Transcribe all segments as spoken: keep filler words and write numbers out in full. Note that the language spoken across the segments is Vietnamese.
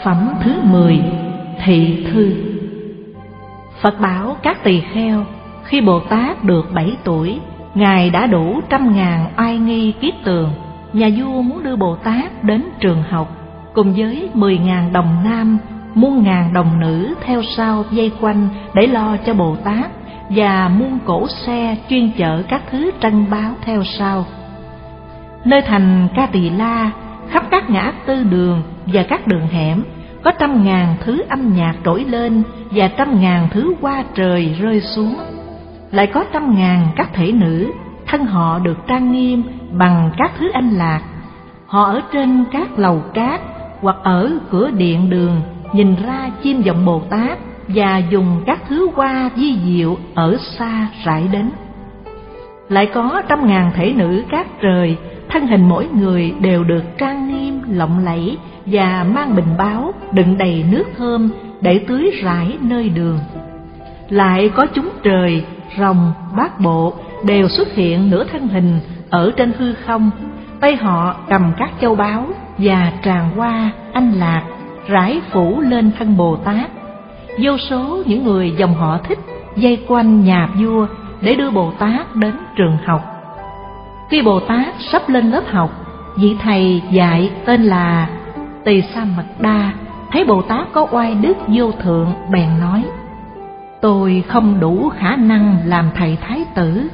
Phẩm thứ mười. Thị thư. Phật bảo các tỳ kheo, khi Bồ Tát được bảy tuổi, Ngài đã đủ trăm ngàn oai nghi kiết tường. Nhà vua muốn đưa Bồ Tát đến trường học, cùng với mười ngàn đồng nam, muôn ngàn đồng nữ theo sau vây quanh để lo cho Bồ Tát, và muôn cỗ xe chuyên chở các thứ trân báu theo sau. Nơi thành Ca Tỳ La, khắp các ngã tư đường và các đường hẻm, có trăm ngàn thứ âm nhạc trỗi lên và trăm ngàn thứ hoa trời rơi xuống. Lại có trăm ngàn các thể nữ, thân họ được trang nghiêm bằng các thứ anh lạc. Họ ở trên các lầu cát hoặc ở cửa điện đường, nhìn ra chiêm vọng Bồ Tát và dùng các thứ hoa vi diệu ở xa rải đến. Lại có trăm ngàn thể nữ cát trời, thân hình mỗi người đều được trang nghiêm lộng lẫy và mang bình báu đựng đầy nước thơm để tưới rải nơi đường. Lại có chúng trời, rồng, bát bộ đều xuất hiện nửa thân hình ở trên hư không, tay họ cầm các châu báu và tràng hoa anh lạc rải phủ lên thân Bồ Tát. Vô số những người dòng họ thích vây quanh nhà vua để đưa Bồ Tát đến trường học. Khi Bồ Tát sắp lên lớp học, vị thầy dạy tên là Tỳ Sa Mật Đa thấy Bồ Tát có oai đức vô thượng, bèn nói: tôi không đủ khả năng làm thầy thái tử.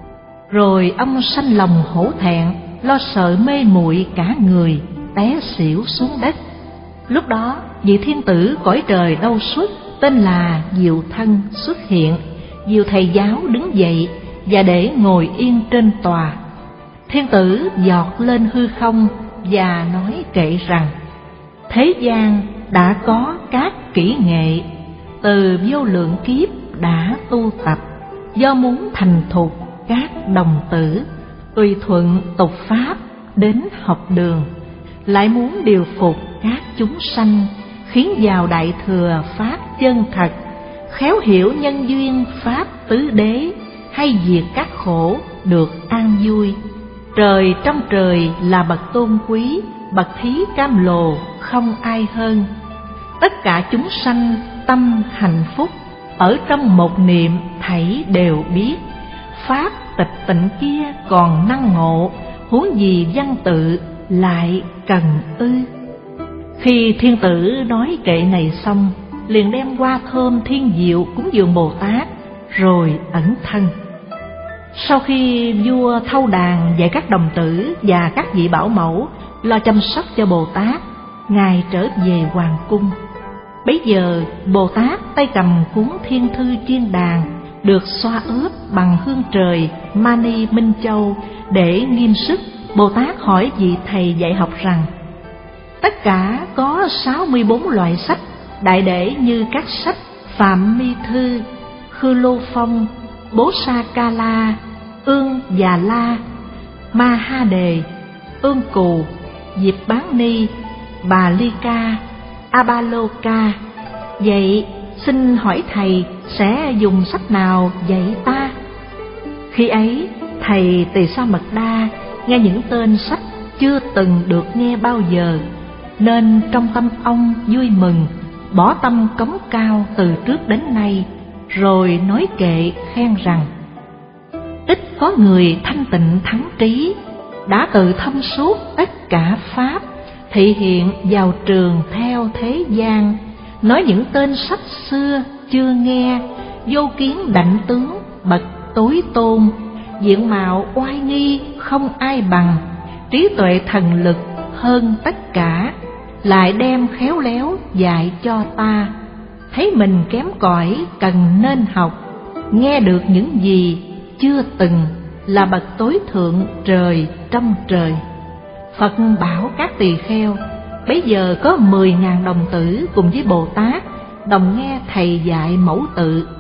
Rồi ông sanh lòng hổ thẹn, lo sợ mê muội cả người, té xỉu xuống đất. Lúc đó vị thiên tử cõi trời đâu xuất tên là Diệu Thân xuất hiện. Diệu thầy giáo đứng dậy và để ngồi yên trên tòa. Thiên tử giọt lên hư không và nói kệ rằng: thế gian đã có các kỹ nghệ, từ vô lượng kiếp đã tu tập, do muốn thành thục các đồng tử, tùy thuận tục pháp đến học đường, lại muốn điều phục các chúng sanh, khiến vào đại thừa pháp chân thật, khéo hiểu nhân duyên pháp tứ đế, hay diệt các khổ được an vui. Trời trong trời là bậc tôn quý, bậc thí cam lồ không ai hơn. Tất cả chúng sanh tâm hạnh phúc, ở trong một niệm thảy đều biết. Pháp tịch tịnh kia còn năng ngộ, huống gì văn tự lại cần ư. Khi thiên tử nói kệ này xong, liền đem hoa thơm thiên diệu cúng dường Bồ Tát, rồi ẩn thân. Sau khi vua thâu đàn dạy các đồng tử và các vị bảo mẫu lo chăm sóc cho Bồ Tát, Ngài trở về hoàng cung. Bấy giờ Bồ Tát tay cầm cuốn Thiên Thư Chiên Đàn, được xoa ướp bằng hương trời Mani Minh Châu. Để nghiêm sức, Bồ Tát hỏi vị thầy dạy học rằng: tất cả có sáu mươi bốn loại sách đại để như các sách Phạm Mi Thư, Khư Lô Phong, Bố Sa Ca La, Ương Già La, Ma Ha Đề, Ương Cù, Diệp Bán Ni, Bà Ly Ca, A Ba Lô Ca. Vậy xin hỏi thầy sẽ dùng sách nào dạy ta? Khi ấy thầy Tỳ Sa Mật Đa nghe những tên sách chưa từng được nghe bao giờ, nên trong tâm ông vui mừng, bỏ tâm cống cao từ trước đến nay, rồi nói kệ khen rằng: ít có người thanh tịnh thắng trí, đã tự thông suốt tất cả pháp, thị hiện vào trường theo thế gian, nói những tên sách xưa chưa nghe, vô kiến đảnh tướng bậc tối tôn, diện mạo oai nghi không ai bằng, trí tuệ thần lực hơn tất cả, lại đem khéo léo dạy cho ta. Thấy mình kém cỏi cần nên học, nghe được những gì chưa từng, là bậc tối thượng trời trong trời. Phật bảo các tỳ kheo, bấy giờ có mười ngàn đồng tử cùng với Bồ Tát đồng nghe thầy dạy mẫu tự.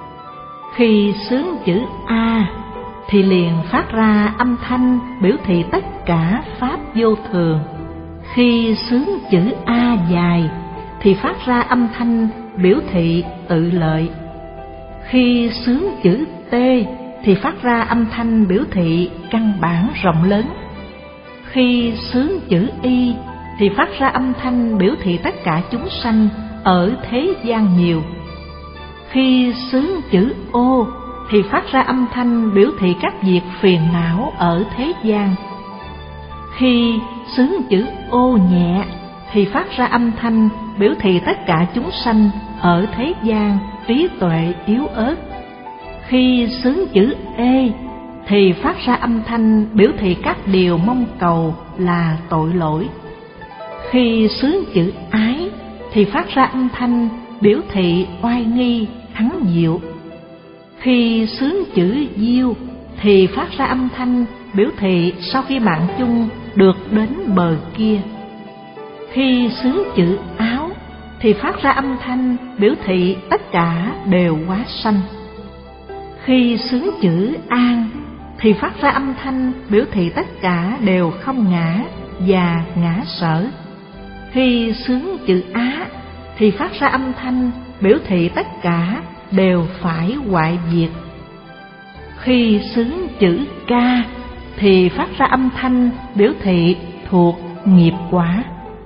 Khi xướng chữ A thì liền phát ra âm thanh biểu thị tất cả pháp vô thường. Khi xướng chữ A dài thì phát ra âm thanh biểu thị tự lợi. Khi xướng chữ T thì phát ra âm thanh biểu thị căn bản rộng lớn. Khi xướng chữ Y thì phát ra âm thanh biểu thị tất cả chúng sanh ở thế gian nhiều. Khi xướng chữ ô thì phát ra âm thanh biểu thị các việc phiền não ở thế gian. Khi xướng chữ ô nhẹ thì phát ra âm thanh biểu thị tất cả chúng sanh ở thế gian trí tuệ yếu ớt. Khi xướng chữ ê thì phát ra âm thanh biểu thị các điều mong cầu là tội lỗi. Khi xướng chữ ái thì phát ra âm thanh biểu thị oai nghi thắng diệu. Khi xướng chữ diêu thì phát ra âm thanh biểu thị sau khi mạng chung được đến bờ kia. Khi xướng chữ áo thì phát ra âm thanh biểu thị tất cả đều hóa sanh. Khi xướng chữ an thì phát ra âm thanh biểu thị tất cả đều không ngã và ngã sở. Khi xướng chữ á thì phát ra âm thanh biểu thị tất cả đều phải hoại diệt. Khi xướng chữ ca thì phát ra âm thanh biểu thị thuộc nghiệp quả.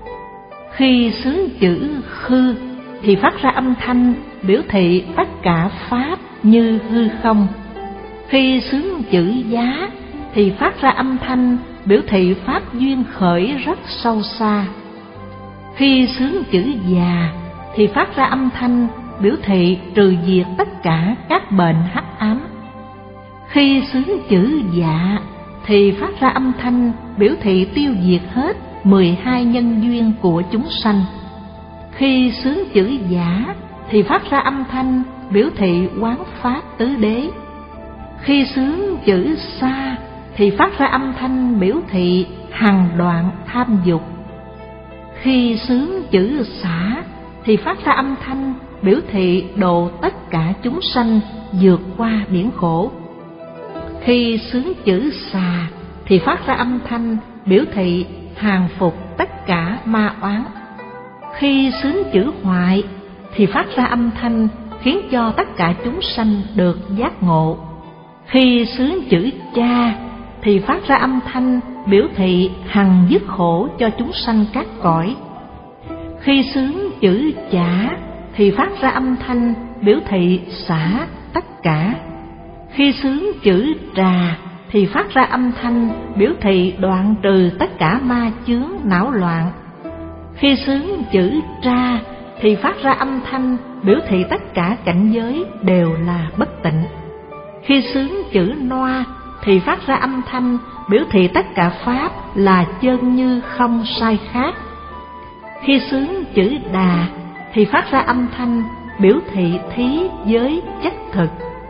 Khi xướng chữ khư thì phát ra âm thanh biểu thị tất cả pháp như hư không. Khi xướng chữ giá thì phát ra âm thanh biểu thị pháp duyên khởi rất sâu xa. Khi xướng chữ già thì phát ra âm thanh biểu thị trừ diệt tất cả các bệnh hắc ám. Khi xướng chữ dạ thì phát ra âm thanh biểu thị tiêu diệt hết mười hai nhân duyên của chúng sanh. Khi xướng chữ giả thì phát ra âm thanh biểu thị quán pháp tứ đế. Khi xướng chữ sa thì phát ra âm thanh biểu thị hằng đoạn tham dục. Khi xướng chữ xả thì phát ra âm thanh biểu thị độ tất cả chúng sanh vượt qua biển khổ. Khi xướng chữ xà thì phát ra âm thanh biểu thị hàng phục tất cả ma oán. Khi xướng chữ hoại thì phát ra âm thanh khiến cho tất cả chúng sanh được giác ngộ. Khi xướng chữ cha thì phát ra âm thanh biểu thị hằng dứt khổ cho chúng sanh các cõi. Khi xướng chữ chả thì phát ra âm thanh biểu thị xả tất cả. Khi xướng chữ trà thì phát ra âm thanh biểu thị đoạn trừ tất cả ma chướng não loạn. Khi xướng chữ tra thì phát ra âm thanh biểu thị tất cả cảnh giới đều là bất tịnh. Khi xướng chữ noa thì phát ra âm thanh biểu thị tất cả pháp là chân như không sai khác. Khi xướng chữ đà thì phát ra âm thanh biểu thị thí giới chất thực.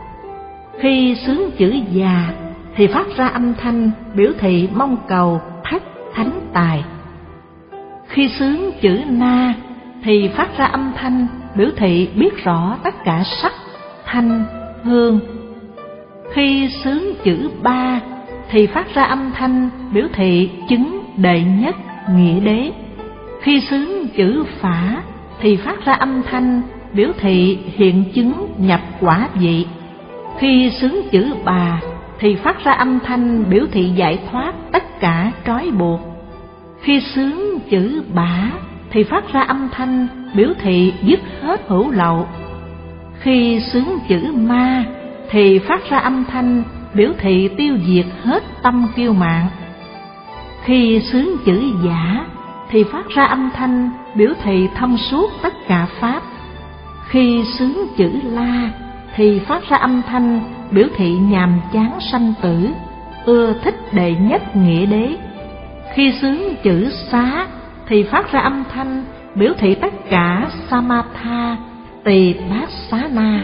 Khi xướng chữ già thì phát ra âm thanh biểu thị mong cầu thất thánh tài. Khi xướng chữ na thì phát ra âm thanh biểu thị biết rõ tất cả sắc, thanh, hương. Khi xướng chữ ba thì phát ra âm thanh biểu thị chứng đệ nhất nghĩa đế. Khi xướng chữ phả thì phát ra âm thanh biểu thị hiện chứng nhập quả vị. Khi xướng chữ bà thì phát ra âm thanh biểu thị giải thoát tất cả trói buộc. Khi xướng chữ bả thì phát ra âm thanh biểu thị dứt hết hữu lậu. Khi xướng chữ ma thì phát ra âm thanh biểu thị tiêu diệt hết tâm kiêu mạn. Khi xướng chữ giả thì phát ra âm thanh biểu thị thông suốt tất cả pháp. Khi xướng chữ la thì phát ra âm thanh biểu thị nhàm chán sanh tử, ưa thích đệ nhất nghĩa đế. Khi xướng chữ xá thì phát ra âm thanh biểu thị tất cả samatha, tỳ bát xá na.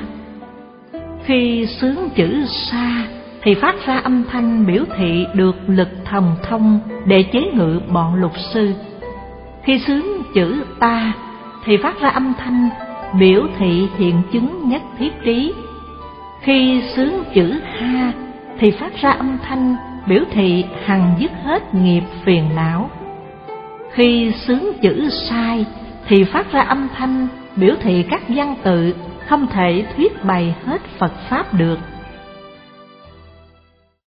Khi xướng chữ sa thì phát ra âm thanh biểu thị được lực thần thông để chế ngự bọn lục sư. Khi xướng chữ ta thì phát ra âm thanh biểu thị hiện chứng nhất thiết trí. Khi xướng chữ ha thì phát ra âm thanh biểu thị hằng dứt hết nghiệp phiền não. Khi xướng chữ sai thì phát ra âm thanh biểu thị các văn tự không thể thuyết bày hết Phật Pháp được.